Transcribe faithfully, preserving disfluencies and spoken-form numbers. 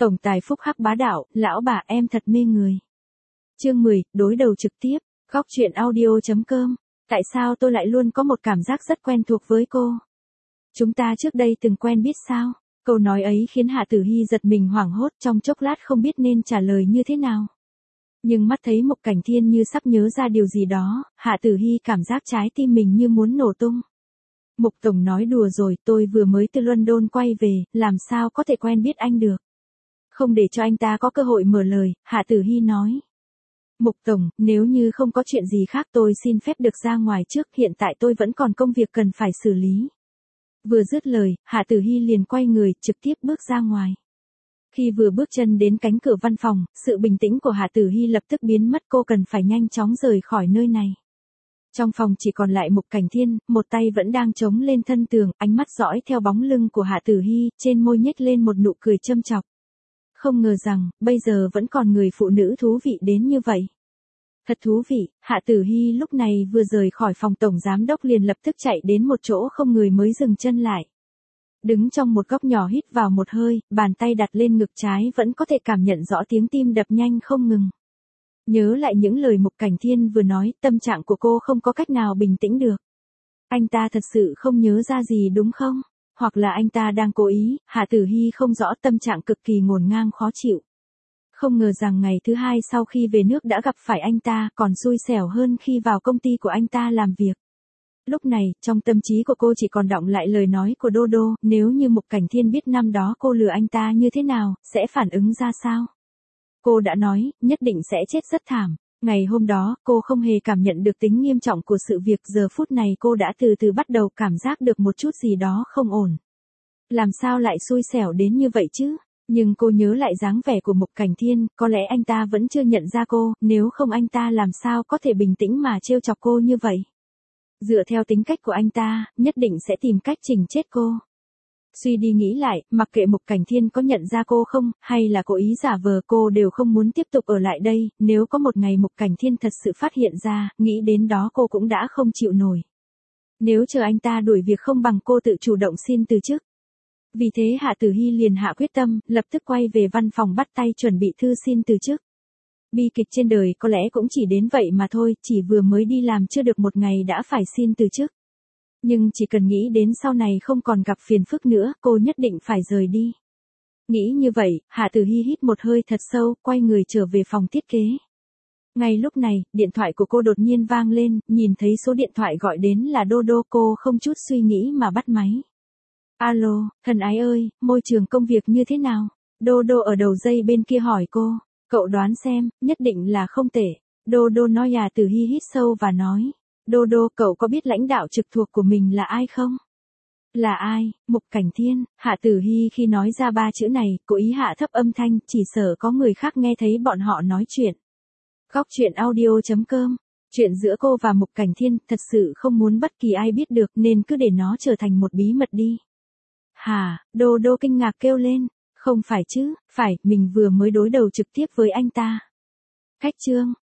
Tổng tài phúc hắc bá đạo, lão bà em thật mê người. Chương mười, đối đầu trực tiếp, góc truyện audio.com. Tại sao tôi lại luôn có một cảm giác rất quen thuộc với cô? Chúng ta trước đây từng quen biết sao? Câu nói ấy khiến Hạ Tử Hy giật mình hoảng hốt, trong chốc lát không biết nên trả lời như thế nào. Nhưng mắt thấy Mục Cảnh Thiên như sắp nhớ ra điều gì đó, Hạ Tử Hy cảm giác trái tim mình như muốn nổ tung. Mục Tổng nói đùa rồi, tôi vừa mới từ London quay về, làm sao có thể quen biết anh được. Không để cho anh ta có cơ hội mở lời, Hạ Tử Hy nói. Mục Tổng, nếu như không có chuyện gì khác tôi xin phép được ra ngoài trước, hiện tại tôi vẫn còn công việc cần phải xử lý. Vừa dứt lời, Hạ Tử Hy liền quay người, trực tiếp bước ra ngoài. Khi vừa bước chân đến cánh cửa văn phòng, sự bình tĩnh của Hạ Tử Hy lập tức biến mất, cô cần phải nhanh chóng rời khỏi nơi này. Trong phòng chỉ còn lại Mục Cảnh Thiên, một tay vẫn đang chống lên thân tường, ánh mắt dõi theo bóng lưng của Hạ Tử Hy, trên môi nhếch lên một nụ cười châm chọc. Không ngờ rằng, bây giờ vẫn còn người phụ nữ thú vị đến như vậy. Thật thú vị, Hạ Tử Hy lúc này vừa rời khỏi phòng tổng giám đốc liền lập tức chạy đến một chỗ không người mới dừng chân lại. Đứng trong một góc nhỏ hít vào một hơi, bàn tay đặt lên ngực trái vẫn có thể cảm nhận rõ tiếng tim đập nhanh không ngừng. Nhớ lại những lời Mục Cảnh Thiên vừa nói, tâm trạng của cô không có cách nào bình tĩnh được. Anh ta thật sự không nhớ ra gì đúng không? Hoặc là anh ta đang cố ý, Hạ Tử Hy không rõ, tâm trạng cực kỳ ngổn ngang khó chịu. Không ngờ rằng ngày thứ hai sau khi về nước đã gặp phải anh ta, còn xui xẻo hơn khi vào công ty của anh ta làm việc. Lúc này, trong tâm trí của cô chỉ còn đọng lại lời nói của Đô Đô, nếu như Mục Cảnh Thiên biết năm đó cô lừa anh ta như thế nào, sẽ phản ứng ra sao? Cô đã nói, nhất định sẽ chết rất thảm. Ngày hôm đó, cô không hề cảm nhận được tính nghiêm trọng của sự việc, giờ phút này cô đã từ từ bắt đầu cảm giác được một chút gì đó không ổn. Làm sao lại xui xẻo đến như vậy chứ? Nhưng cô nhớ lại dáng vẻ của Mục Cảnh Thiên, có lẽ anh ta vẫn chưa nhận ra cô, nếu không anh ta làm sao có thể bình tĩnh mà trêu chọc cô như vậy. Dựa theo tính cách của anh ta, nhất định sẽ tìm cách chỉnh chết cô. Suy đi nghĩ lại, mặc kệ Mục Cảnh Thiên có nhận ra cô không, hay là cố ý giả vờ, cô đều không muốn tiếp tục ở lại đây, nếu có một ngày Mục Cảnh Thiên thật sự phát hiện ra, nghĩ đến đó cô cũng đã không chịu nổi. Nếu chờ anh ta đuổi việc không bằng cô tự chủ động xin từ chức. Vì thế Hạ Tử Hy liền hạ quyết tâm, lập tức quay về văn phòng bắt tay chuẩn bị thư xin từ chức. Bi kịch trên đời có lẽ cũng chỉ đến vậy mà thôi, chỉ vừa mới đi làm chưa được một ngày đã phải xin từ chức. Nhưng chỉ cần nghĩ đến sau này không còn gặp phiền phức nữa, cô nhất định phải rời đi. Nghĩ như vậy, Hạ Tử Hy hít một hơi thật sâu, quay người trở về phòng thiết kế. Ngay lúc này, điện thoại của cô đột nhiên vang lên, nhìn thấy số điện thoại gọi đến là Đô Đô, cô không chút suy nghĩ mà bắt máy. Alo, thân ái ơi, môi trường công việc như thế nào? Đô Đô ở đầu dây bên kia hỏi cô. Cậu đoán xem, nhất định là không tệ. Đô Đô nói. Hạ Tử Hy hít sâu và nói. Đô Đô, cậu có biết lãnh đạo trực thuộc của mình là ai không? Là ai? Mục Cảnh Thiên. Hạ Tử Hy khi nói ra ba chữ này, cố ý hạ thấp âm thanh, chỉ sợ có người khác nghe thấy bọn họ nói chuyện. Góc truyện audio.com. Chuyện giữa cô và Mục Cảnh Thiên, thật sự không muốn bất kỳ ai biết được, nên cứ để nó trở thành một bí mật đi. Hả? Đô Đô kinh ngạc kêu lên. Không phải chứ, phải, mình vừa mới đối đầu trực tiếp với anh ta. Cách chương.